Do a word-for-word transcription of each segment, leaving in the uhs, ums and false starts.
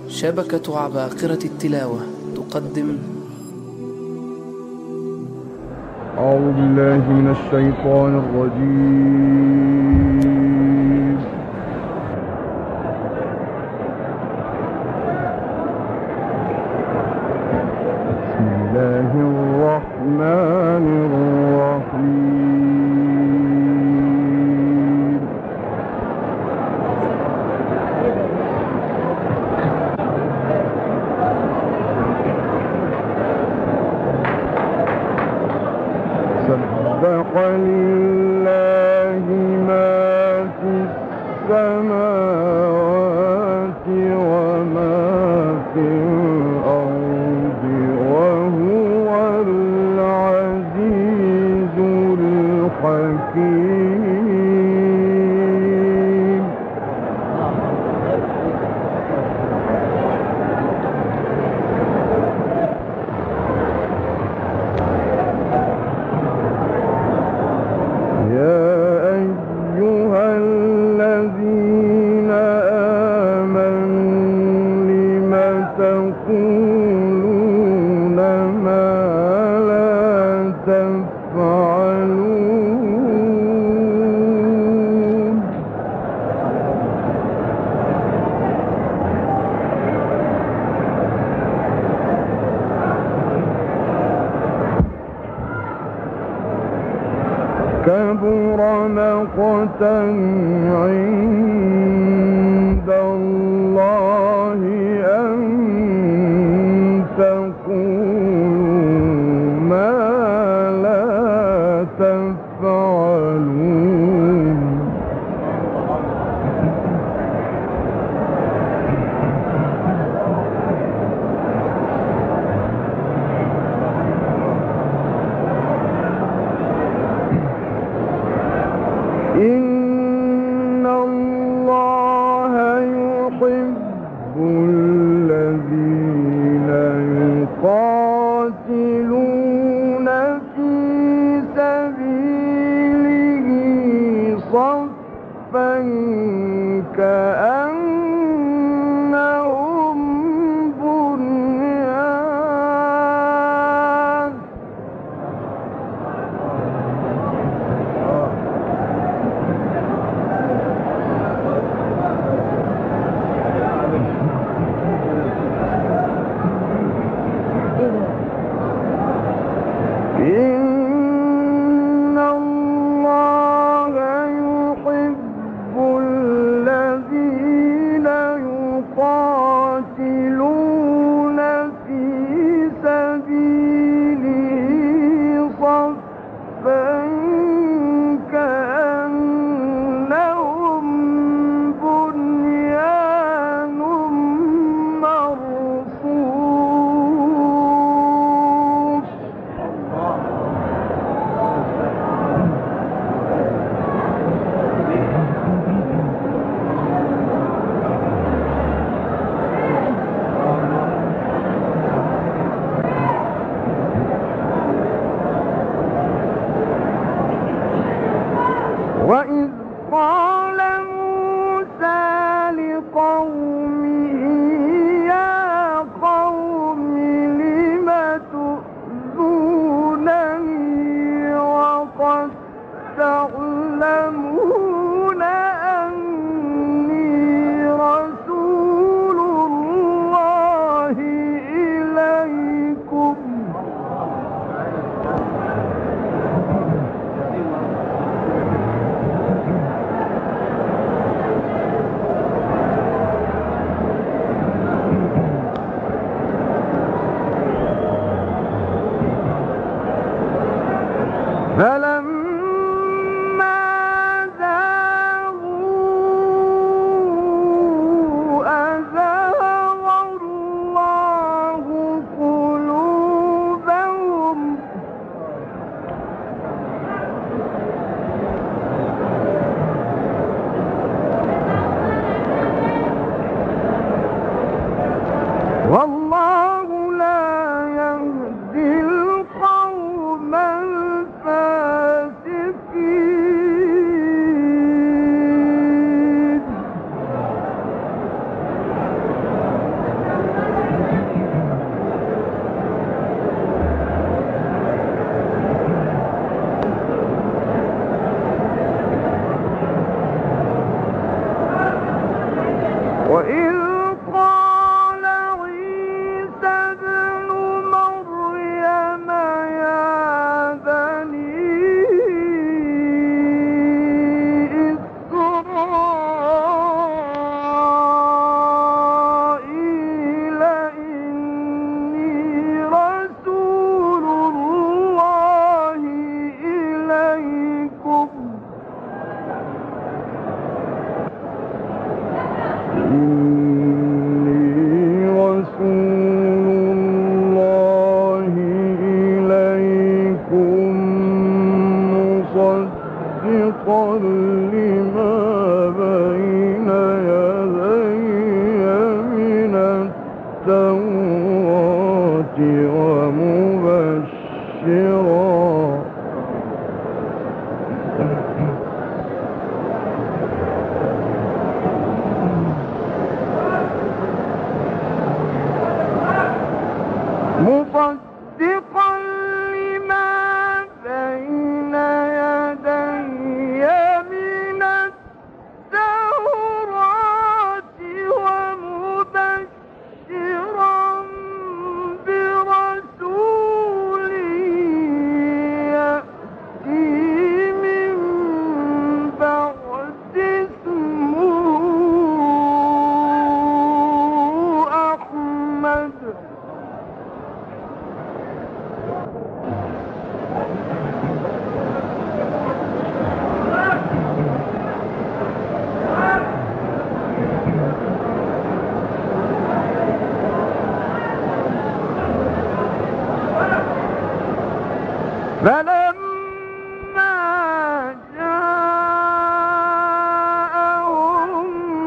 شبكة عباقرة التلاوة تقدم. أعوذ بالله من الشيطان الرجيم. بسم الله الرحمن الرحيم. سبح لله ما في السماوات وما في الأرض وهو العزيز الحكيم. يا أيها الذين آمنوا لم تقولون ما لا تفعلون. كبر مقتا عند الله أن تقولوا ما لا تفعلون. إن الله يحب الذين يقاتلون في سبيله صفا كأنهم بنيان. إن الله يحب الذين إني رسول الله إليكم مصدقا لما بين يدي من التوراة ومبشرا مصدقا لما بين يدي من التوراة ومبشرا برسول يأتي من بعد اسمه أحمد فلما جاءهم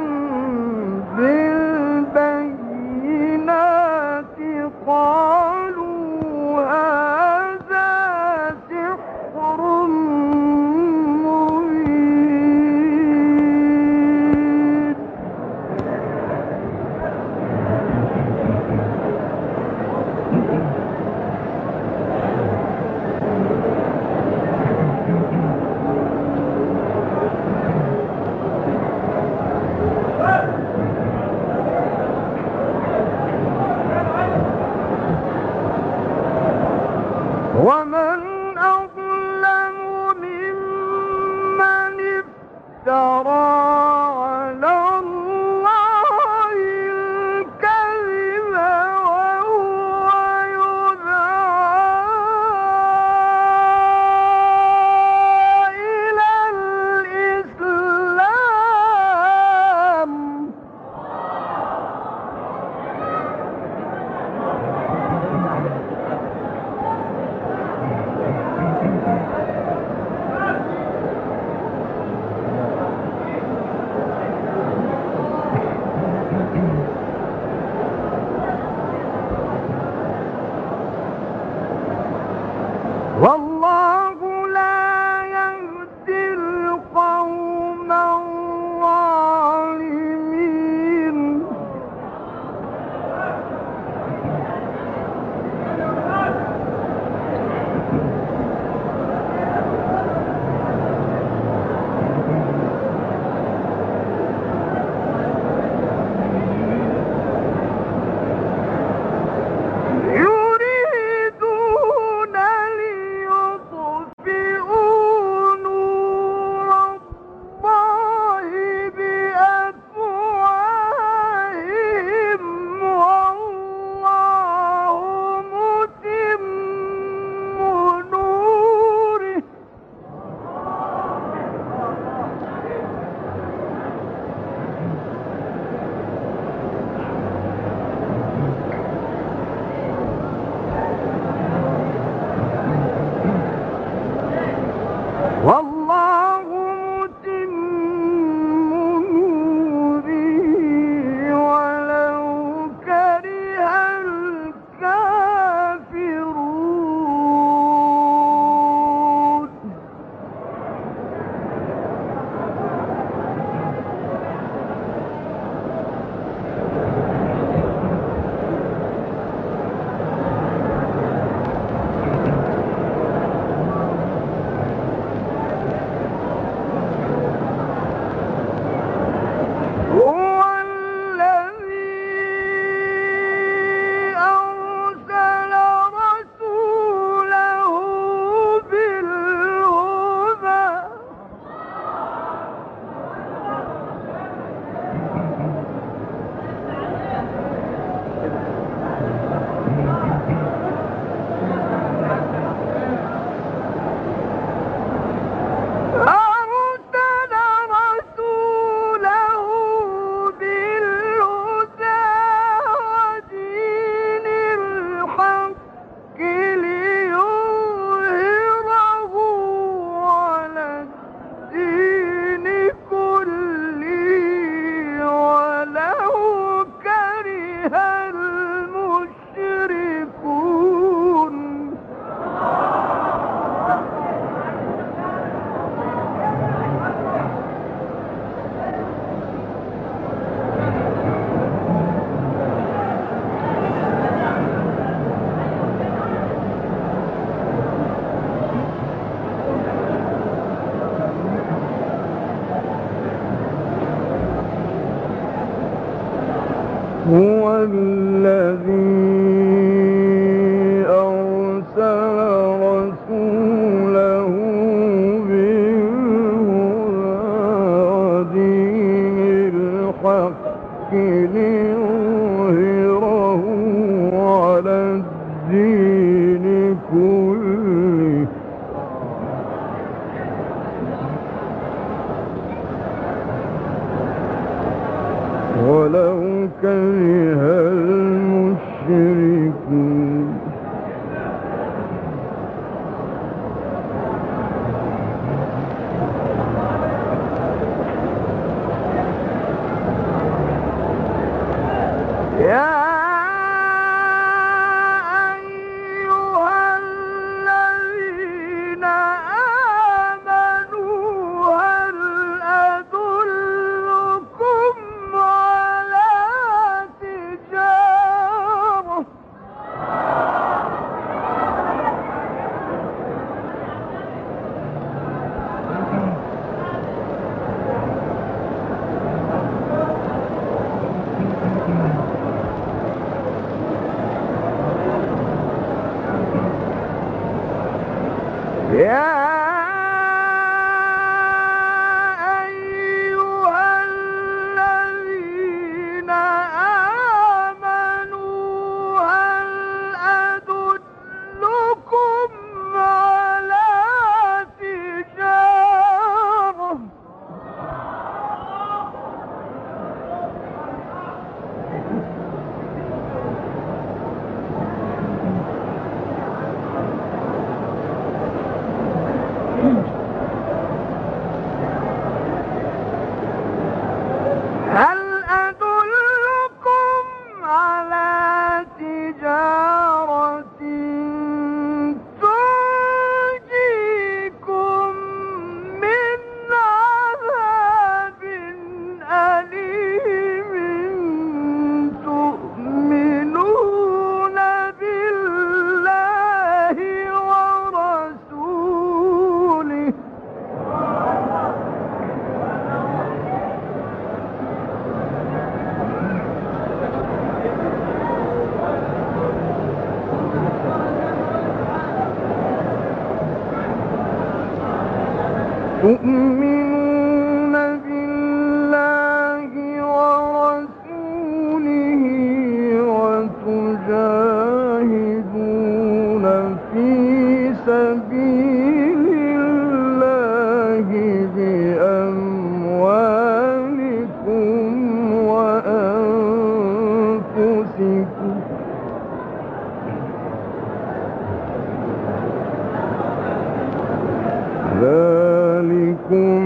بالبينات قالوا هذا سحر مبين ومن أظلم ممن افترى على الله الكذب وهو يدعى إلى الإسلام هو الذي أرسل رسوله بالهدى ودين الحق ليظهره على الدين كله ولو كره المشركون. يا يا أيها الذين آمنوا هل أدلكم على تجارة هل أدلكم على تجارة تنجيكم من عذاب أليم تؤمنون بالله ورسوله تؤمنون بالله ورسوله وتجاهدون في سبيل الله بأموالكم وأنفسكم ذلكم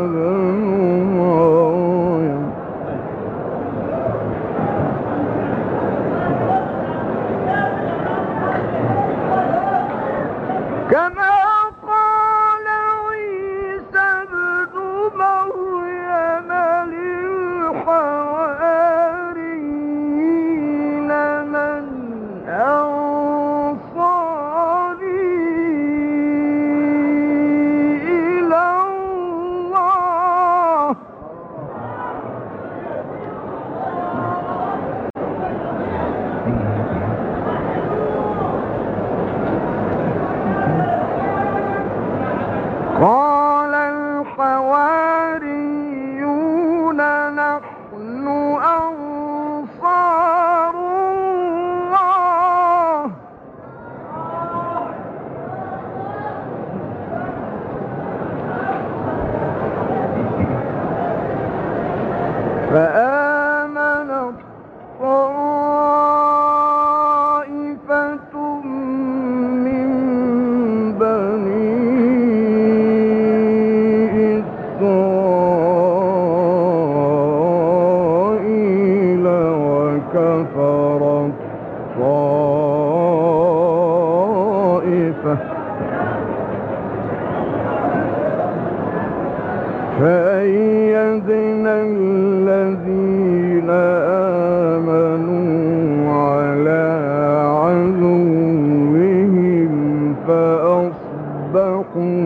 ابن مريم كما قال عيسى ابن مريم للحواريين من أنصاري إلى الله قال الحواريون نحن أنصار الله فآمنت طائفة من بني إسرائيل وكفرت طائفة فأيدنا الذين آمنوا على عدوهم فأصبحوا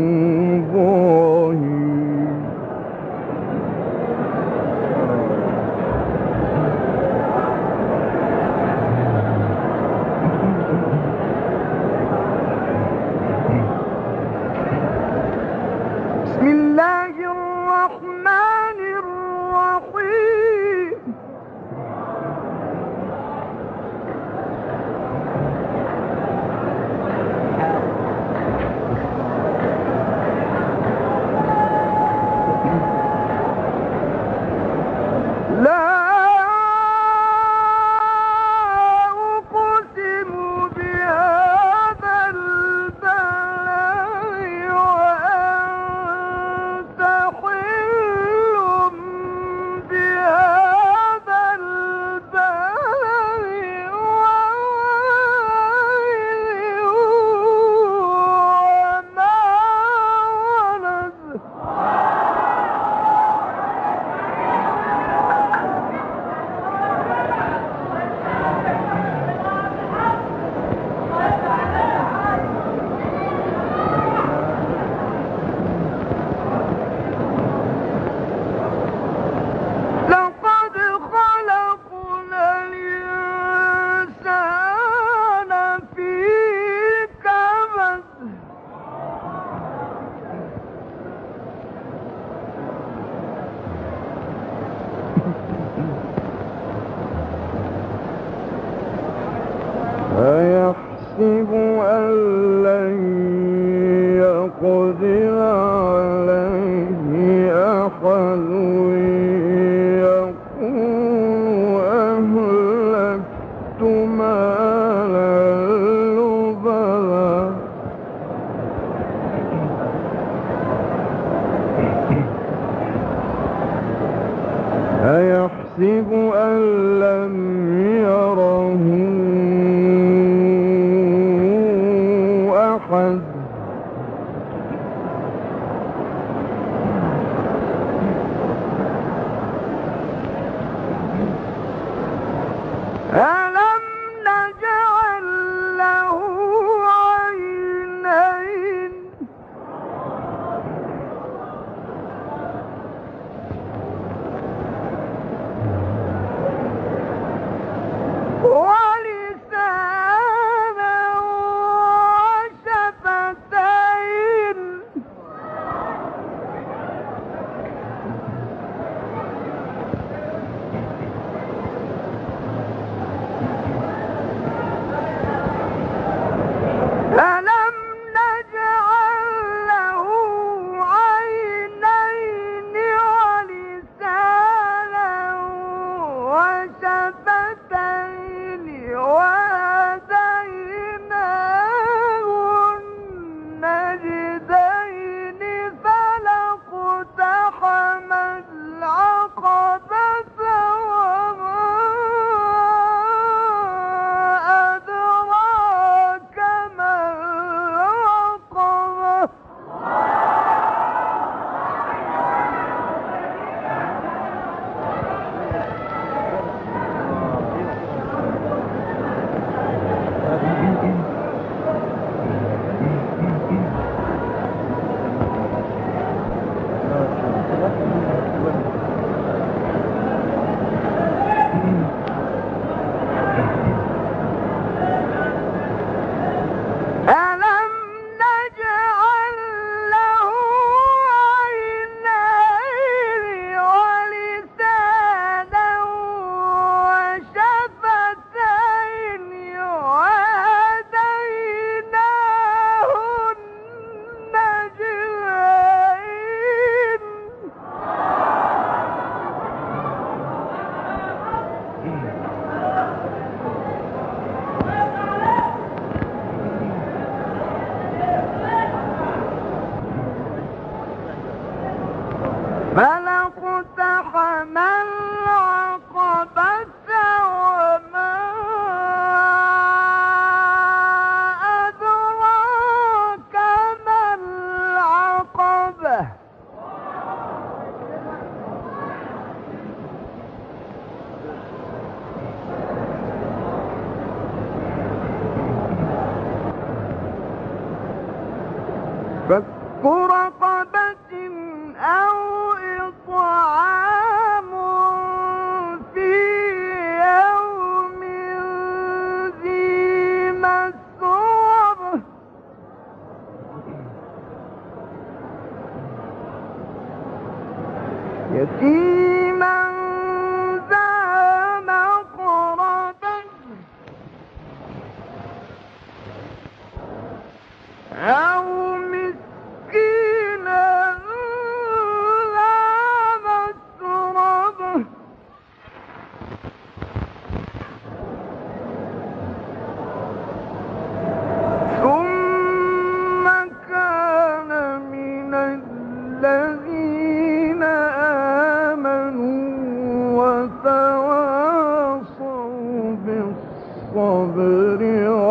ظاهرين بسم الله الرحمن الرحيم لا أقسم بهذا البلد وأنت حل بهذا البلد وما ولد لقد خلقنا الإنسان في كبد أيحسب أن لن يقدر عليه أحد يقول أهلكت مالا لبدا أيحسب أن لم يره أحد ألم نجعل له عينين رقبة أو إطعام في يوم ذي مسغبة يتيما ذا مقربة أو مسكينا ذا مسربة ثم كان من الذين آمنوا وتواصوا بالصبر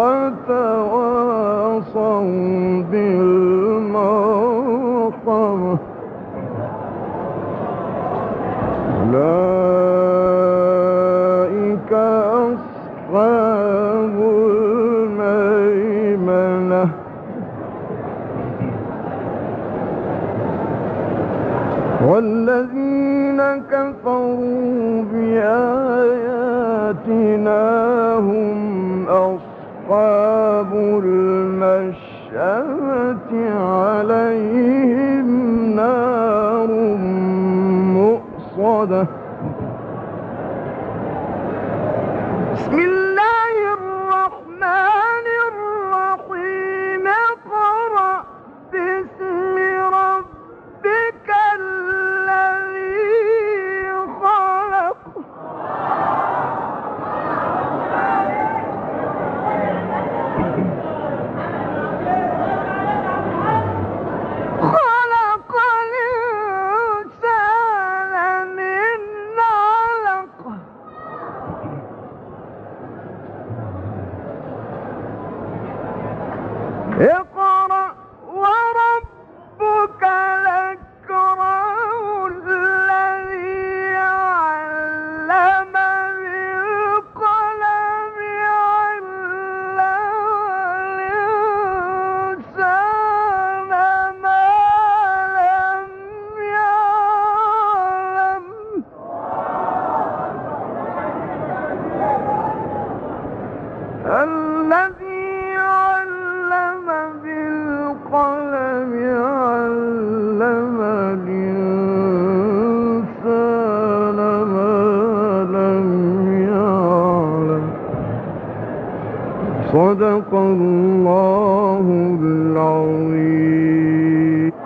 وتواصوا بالمرحمة أولئك أصحاب الميمنة والذين كفروا بآياتنا هم أصحاب المشأمة عليهم نار مؤصدة. بسم الله الرحمن الرحيم اقرأ باسم ربك الذي خلق خلق الإنسان من علق اقرأ وربك الأكرم الذي علم بالقلم علم الإنسان ما لم يعلم الذي علم بالقلم علم الإنسان ما لم يعلم. صدق الله العظيم.